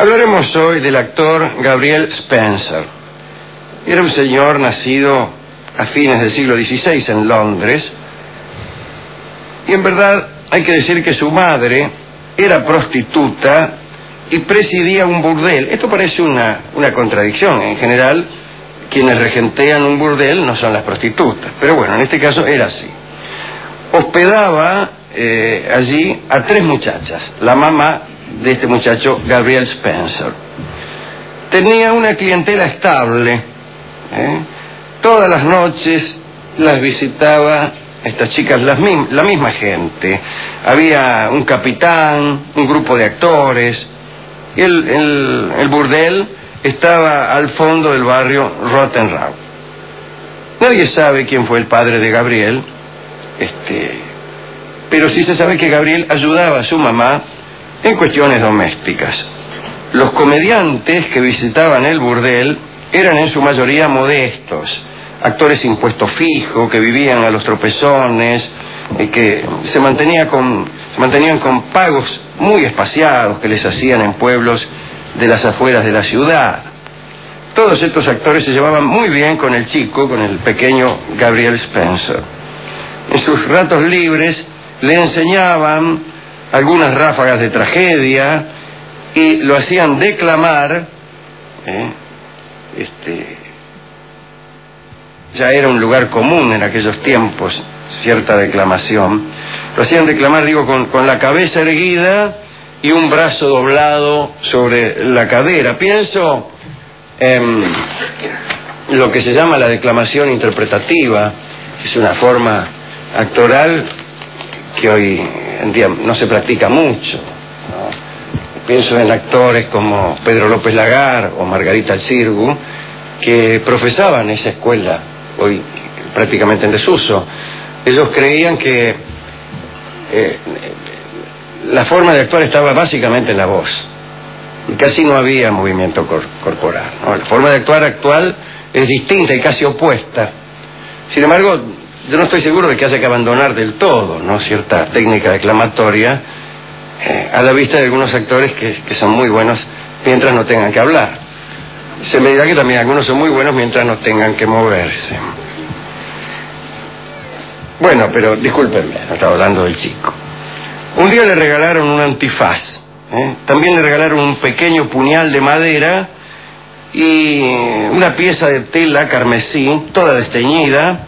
Hablaremos hoy del actor Gabriel Spencer. Era un señor nacido a fines del siglo XVI en Londres, y en verdad hay que decir que su madre era prostituta y presidía un burdel. Esto parece una contradicción. En general, quienes regentean un burdel no son las prostitutas, pero bueno, en este caso era así. Hospedaba allí a 3 muchachas, la mamá de este muchacho, Gabriel Spencer. Tenía una clientela estable, todas las noches las visitaba estas chicas, la misma gente. Había un capitán, un grupo de actores, y el burdel estaba al fondo del barrio Rotten Row. Nadie sabe quién fue el padre de Gabriel, pero sí se sabe que Gabriel ayudaba a su mamá en cuestiones domésticas. Los comediantes que visitaban el burdel eran en su mayoría modestos, actores sin puesto fijo, que vivían a los tropezones, que se mantenían con pagos muy espaciados que les hacían en pueblos de las afueras de la ciudad. Todos estos actores se llevaban muy bien con el chico, con el pequeño Gabriel Spencer. En sus ratos libres le enseñaban algunas ráfagas de tragedia y lo hacían declamar. Ya era un lugar común en aquellos tiempos cierta declamación. Lo hacían declamar, con la cabeza erguida y un brazo doblado sobre la cadera. Pienso en lo que se llama la declamación interpretativa. Es una forma actoral que hoy en día no se practica mucho, ¿no? Pienso en actores como Pedro López Lagar o Margarita Xirgu, que profesaban esa escuela, hoy prácticamente en desuso. Ellos creían que la forma de actuar estaba básicamente en la voz, y casi no había movimiento corporal, ¿no? La forma de actuar actual es distinta y casi opuesta. Sin embargo, yo no estoy seguro de que haya que abandonar del todo, ¿no?, cierta técnica declamatoria, a la vista de algunos actores que son muy buenos mientras no tengan que hablar. Se me dirá que también algunos son muy buenos mientras no tengan que moverse. Bueno, pero discúlpenme, no estaba hablando del chico. Un día le regalaron un antifaz, también le regalaron un pequeño puñal de madera y una pieza de tela carmesí, toda desteñida.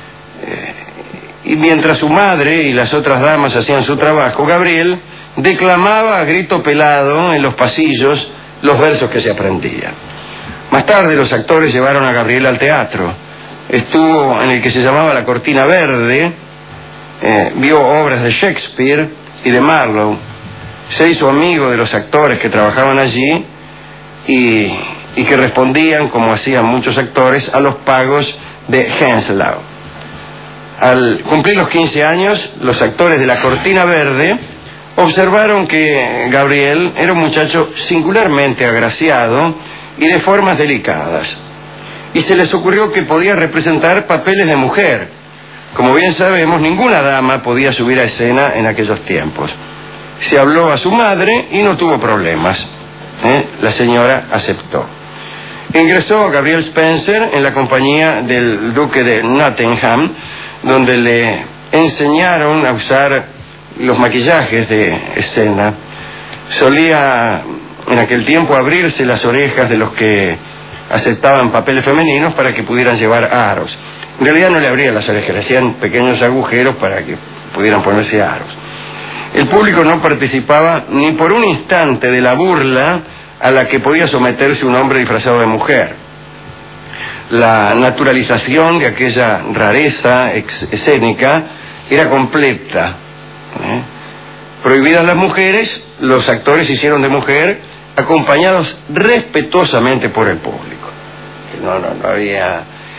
Y mientras su madre y las otras damas hacían su trabajo, Gabriel declamaba a grito pelado en los pasillos los versos que se aprendían. Más tarde los actores llevaron a Gabriel al teatro. Estuvo en el que se llamaba La Cortina Verde, vio obras de Shakespeare y de Marlowe. Se hizo amigo de los actores que trabajaban allí y que respondían, como hacían muchos actores, a los pagos de Henslowe. Al cumplir los 15 años, los actores de La Cortina Verde observaron que Gabriel era un muchacho singularmente agraciado y de formas delicadas, y se les ocurrió que podía representar papeles de mujer. Como bien sabemos, ninguna dama podía subir a escena en aquellos tiempos. Se habló a su madre y no tuvo problemas, La señora aceptó. Ingresó Gabriel Spencer en la compañía del duque de Nottingham, donde le enseñaron a usar los maquillajes de escena. Solía en aquel tiempo abrirse las orejas de los que aceptaban papeles femeninos para que pudieran llevar aros. En realidad no le abrían las orejas, le hacían pequeños agujeros para que pudieran ponerse aros. El público no participaba ni por un instante de la burla a la que podía someterse un hombre disfrazado de mujer. La naturalización de aquella rareza escénica era completa. Prohibidas las mujeres, los actores se hicieron de mujer, acompañados respetuosamente por el público. No había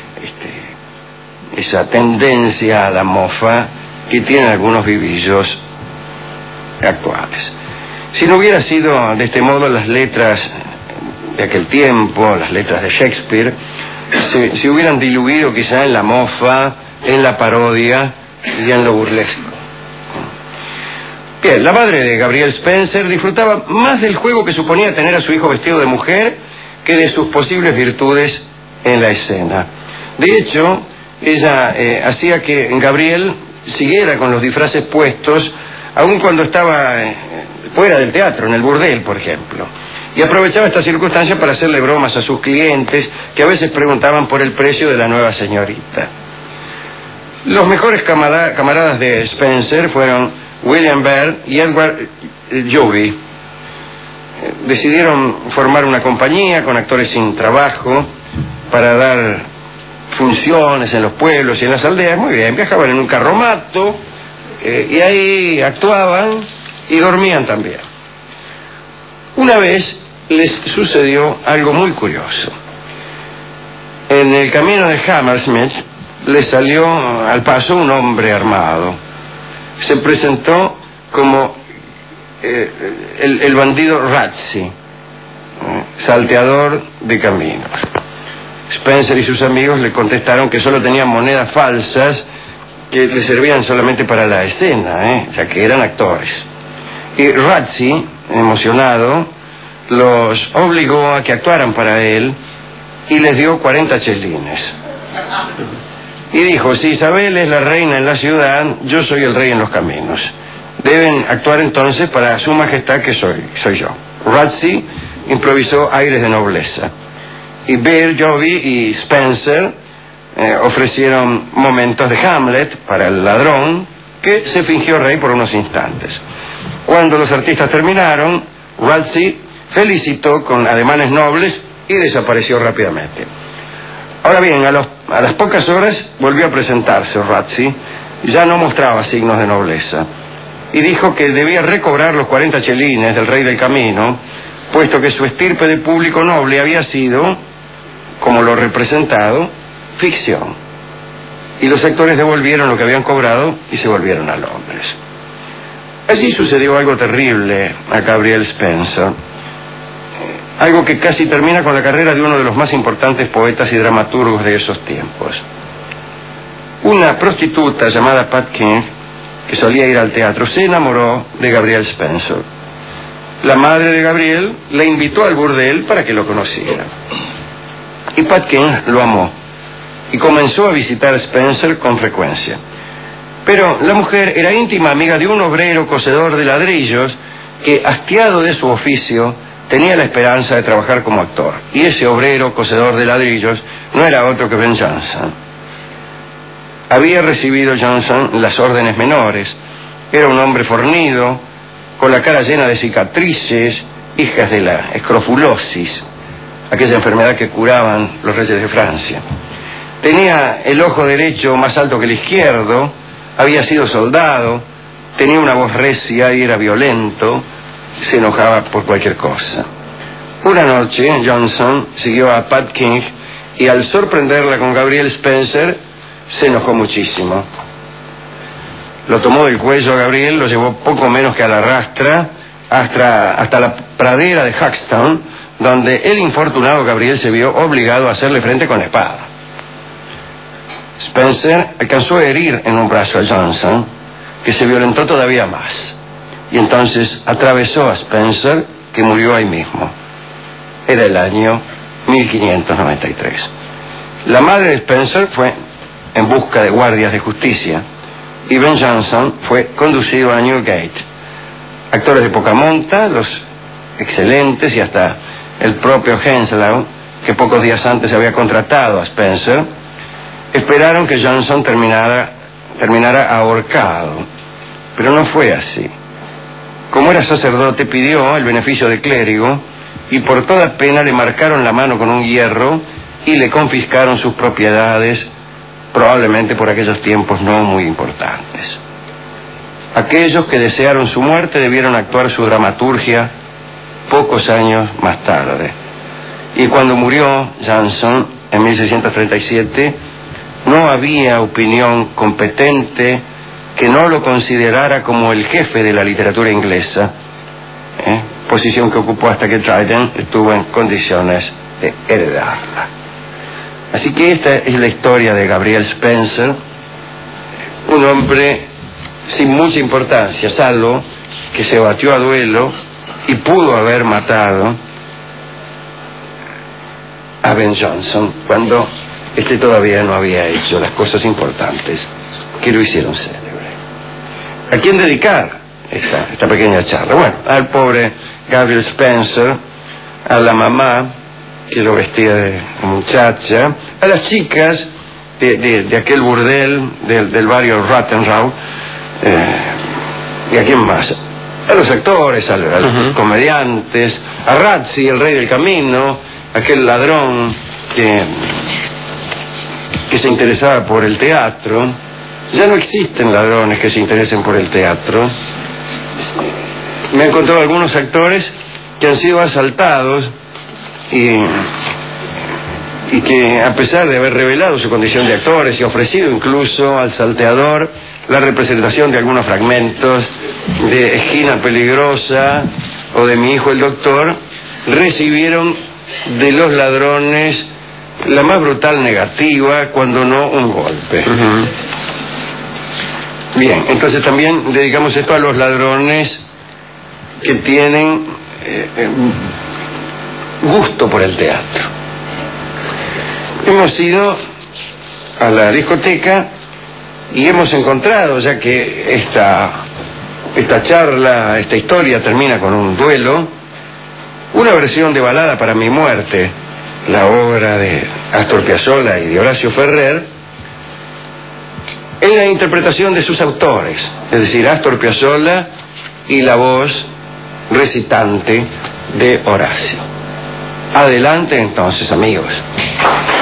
esa tendencia a la mofa que tienen algunos vivillos actuales. Si no hubiera sido de este modo, las letras de aquel tiempo, las letras de Shakespeare, se hubieran diluido quizá en la mofa, en la parodia y en lo burlesco. Bien, la madre de Gabriel Spencer disfrutaba más del juego que suponía tener a su hijo vestido de mujer que de sus posibles virtudes en la escena. De hecho, ella hacía que Gabriel siguiera con los disfraces puestos, aun cuando estaba fuera del teatro, en el burdel, por ejemplo. Y aprovechaba esta circunstancia para hacerle bromas a sus clientes, que a veces preguntaban por el precio de la nueva señorita. Los mejores camaradas de Spencer fueron William Bell y Edward Joby. Decidieron formar una compañía con actores sin trabajo para dar funciones en los pueblos y en las aldeas. Muy bien, viajaban en un carromato y ahí actuaban y dormían también. Una vez les sucedió algo muy curioso. En el camino de Hammersmith les salió al paso un hombre armado. Se presentó como el bandido Razzi, salteador de caminos. Spencer y sus amigos le contestaron que solo tenían monedas falsas que le servían solamente para la escena, o sea, que eran actores. Y Razzi, emocionado, los obligó a que actuaran para él y les dio 40 chelines. Y dijo: si Isabel es la reina en la ciudad, yo soy el rey en los caminos. Deben actuar entonces para su majestad, que soy yo. Razzi improvisó aires de nobleza. Y Bell, Joby y Spencer ofrecieron momentos de Hamlet para el ladrón, que se fingió rey por unos instantes. Cuando los artistas terminaron, Razzi felicitó con ademanes nobles y desapareció rápidamente. Ahora bien, a las pocas horas volvió a presentarse Razzi. Ya no mostraba signos de nobleza y dijo que debía recobrar los 40 chelines del rey del camino, puesto que su estirpe de público noble había sido, como lo representado, ficción. Y los actores devolvieron lo que habían cobrado y se volvieron a Londres. Allí sucedió algo terrible a Gabriel Spencer, algo que casi termina con la carrera de uno de los más importantes poetas y dramaturgos de esos tiempos. Una prostituta llamada Pat King, que solía ir al teatro, se enamoró de Gabriel Spencer. La madre de Gabriel le invitó al burdel para que lo conociera. Y Pat King lo amó y comenzó a visitar a Spencer con frecuencia. Pero la mujer era íntima amiga de un obrero cosedor de ladrillos que, hastiado de su oficio, tenía la esperanza de trabajar como actor. Y ese obrero cosedor de ladrillos no era otro que Ben Jonson. Había recibido Jonson las órdenes menores. Era un hombre fornido, con la cara llena de cicatrices, hijas de la escrofulosis, aquella enfermedad que curaban los reyes de Francia. Tenía el ojo derecho más alto que el izquierdo, había sido soldado, tenía una voz recia y era violento, se enojaba por cualquier cosa. Una noche, Jonson siguió a Pat King y al sorprenderla con Gabriel Spencer, se enojó muchísimo. Lo tomó del cuello a Gabriel, lo llevó poco menos que a la rastra hasta la pradera de Hackstown, donde el infortunado Gabriel se vio obligado a hacerle frente con la espada. Spencer alcanzó a herir en un brazo a Jonson, que se violentó todavía más, y entonces atravesó a Spencer, que murió ahí mismo. Era el año 1593. La madre de Spencer fue en busca de guardias de justicia y Ben Jonson fue conducido a Newgate. Actores de poca monta, los excelentes y hasta el propio Henslowe, que pocos días antes había contratado a Spencer, esperaron que Jonson terminara ahorcado, pero no fue así. Como era sacerdote, pidió el beneficio de clérigo y por toda pena le marcaron la mano con un hierro y le confiscaron sus propiedades, probablemente por aquellos tiempos no muy importantes. Aquellos que desearon su muerte debieron actuar su dramaturgia pocos años más tarde. Y cuando murió Jonson en 1637, no había opinión competente que no lo considerara como el jefe de la literatura inglesa, posición que ocupó hasta que Dryden estuvo en condiciones de heredarla. Así que esta es la historia de Gabriel Spencer, un hombre sin mucha importancia, salvo que se batió a duelo y pudo haber matado a Ben Jonson cuando este todavía no había hecho las cosas importantes que lo hicieron célebre. ¿A quién dedicar esta pequeña charla? Bueno, al pobre Gabriel Spencer, a la mamá que lo vestía de muchacha, a las chicas de aquel burdel del barrio Rattenrau, y a quién más, a los actores, a los comediantes, a Razzi, el rey del camino, aquel ladrón que se interesaba por el teatro. Ya no existen ladrones que se interesen por el teatro. Me he encontrado algunos actores que han sido asaltados y que, a pesar de haber revelado su condición de actores y ofrecido incluso al salteador la representación de algunos fragmentos de Esquina Peligrosa o de Mi hijo el doctor, recibieron de los ladrones la más brutal negativa, cuando no un golpe. Bien, entonces también dedicamos esto a los ladrones que tienen gusto por el teatro. Hemos ido a la discoteca y hemos encontrado, ya que esta charla, esta historia termina con un duelo, una versión de Balada para mi muerte, la obra de Astor Piazzolla y de Horacio Ferrer, en la interpretación de sus autores, es decir, Astor Piazzolla y la voz recitante de Horacio. Adelante entonces, amigos.